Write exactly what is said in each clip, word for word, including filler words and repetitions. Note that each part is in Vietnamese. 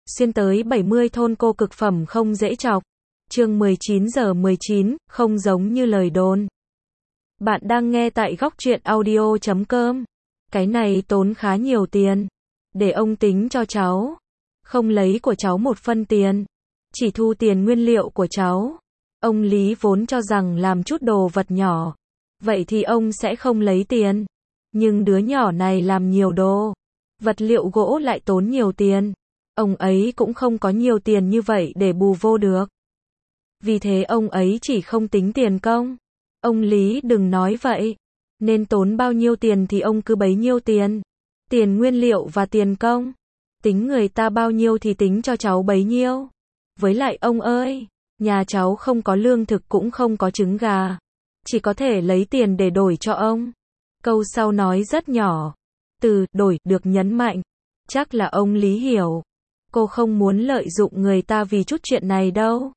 xuyên tới bảy mươi thôn cô cực phẩm không dễ chọc. Chương mười chín giờ mười chín, không giống như lời đồn. Bạn đang nghe tại góc truyện audio chấm com. Cái này tốn khá nhiều tiền. Để ông tính cho cháu. Không lấy của cháu một phân tiền. Chỉ thu tiền nguyên liệu của cháu. Ông Lý vốn cho rằng làm chút đồ vật nhỏ. Vậy thì ông sẽ không lấy tiền. Nhưng đứa nhỏ này làm nhiều đồ. Vật liệu gỗ lại tốn nhiều tiền. Ông ấy cũng không có nhiều tiền như vậy để bù vô được. Vì thế ông ấy chỉ không tính tiền công. Ông Lý đừng nói vậy. Nên tốn bao nhiêu tiền thì ông cứ bấy nhiêu tiền. Tiền nguyên liệu và tiền công. Tính người ta bao nhiêu thì tính cho cháu bấy nhiêu. Với lại ông ơi, nhà cháu không có lương thực cũng không có trứng gà. Chỉ có thể lấy tiền để đổi cho ông. Câu sau nói rất nhỏ. Từ đổi được nhấn mạnh. Chắc là ông Lý hiểu. Cô không muốn lợi dụng người ta vì chút chuyện này đâu.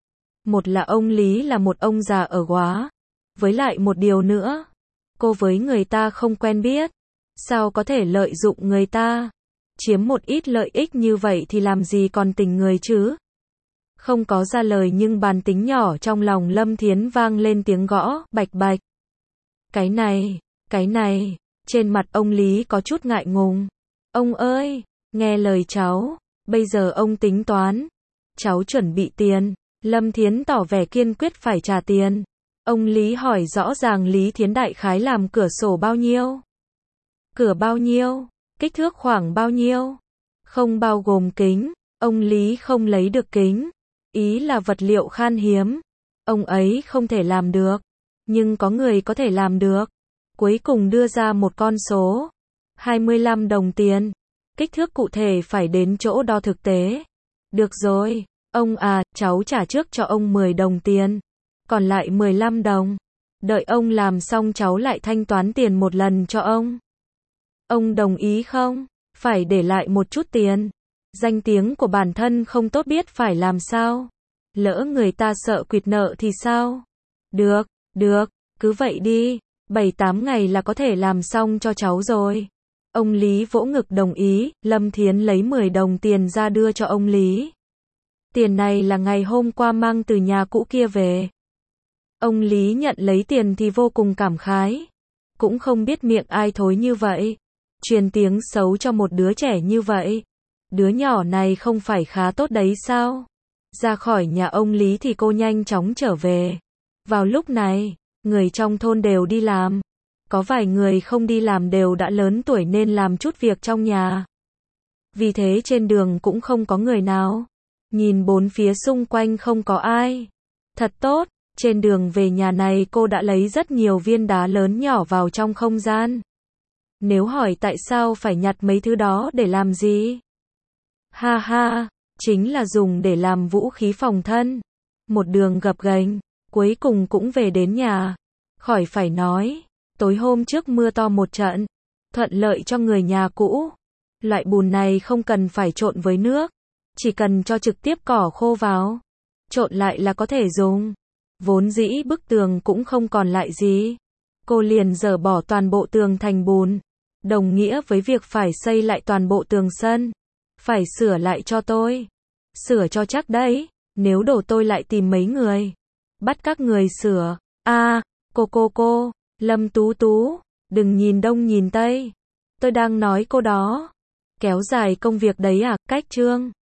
Một là ông Lý là một ông già ở Góa. Với lại một điều nữa. Cô với người ta không quen biết. Sao có thể lợi dụng người ta? Chiếm một ít lợi ích như vậy thì làm gì còn tình người chứ? Không có ra lời nhưng bàn tính nhỏ trong lòng Lâm Thiến vang lên tiếng gõ, bạch bạch. Cái này, cái này, trên mặt ông Lý có chút ngại ngùng. Ông ơi, nghe lời cháu, bây giờ ông tính toán. Cháu chuẩn bị tiền. Lâm Thiến tỏ vẻ kiên quyết phải trả tiền. Ông Lý hỏi rõ ràng Lý Thiến đại khái làm cửa sổ bao nhiêu? Cửa bao nhiêu? Kích thước khoảng bao nhiêu? Không bao gồm kính. Ông Lý không lấy được kính. Ý là vật liệu khan hiếm. Ông ấy không thể làm được. Nhưng có người có thể làm được. Cuối cùng đưa ra một con số. hai mươi lăm đồng tiền. Kích thước cụ thể phải đến chỗ đo thực tế. Được rồi. Ông à, cháu trả trước cho ông mười đồng tiền. Còn lại mười lăm đồng. Đợi ông làm xong cháu lại thanh toán tiền một lần cho ông. Ông đồng ý không? Phải để lại một chút tiền. Danh tiếng của bản thân không tốt biết phải làm sao. Lỡ người ta sợ quỵt nợ thì sao? Được, được, cứ vậy đi. bảy tám ngày là có thể làm xong cho cháu rồi. Ông Lý vỗ ngực đồng ý. Lâm Thiến lấy mười đồng tiền ra đưa cho ông Lý. Tiền này là ngày hôm qua mang từ nhà cũ kia về. Ông Lý nhận lấy tiền thì vô cùng cảm khái. Cũng không biết miệng ai thối như vậy. Truyền tiếng xấu cho một đứa trẻ như vậy. Đứa nhỏ này không phải khá tốt đấy sao? Ra khỏi nhà ông Lý thì cô nhanh chóng trở về. Vào lúc này, người trong thôn đều đi làm. Có vài người không đi làm đều đã lớn tuổi nên làm chút việc trong nhà. Vì thế trên đường cũng không có người nào. Nhìn bốn phía xung quanh không có ai. Thật tốt, trên đường về nhà này cô đã lấy rất nhiều viên đá lớn nhỏ vào trong không gian. Nếu hỏi tại sao phải nhặt mấy thứ đó để làm gì? Ha ha, chính là dùng để làm vũ khí phòng thân. Một đường gập ghềnh, cuối cùng cũng về đến nhà. Khỏi phải nói, tối hôm trước mưa to một trận, thuận lợi cho người nhà cũ. Loại bùn này không cần phải trộn với nước, chỉ cần cho trực tiếp cỏ khô vào, trộn lại là có thể dùng. Vốn dĩ bức tường cũng không còn lại gì. Cô liền dỡ bỏ toàn bộ tường thành bùn, đồng nghĩa với việc phải xây lại toàn bộ tường sân. Phải sửa lại cho tôi. Sửa cho chắc đấy, nếu đổ tôi lại tìm mấy người. Bắt các người sửa. A, à, cô cô cô, Lâm Tú Tú, đừng nhìn đông nhìn tây. Tôi đang nói cô đó. Kéo dài công việc đấy à, cách chương.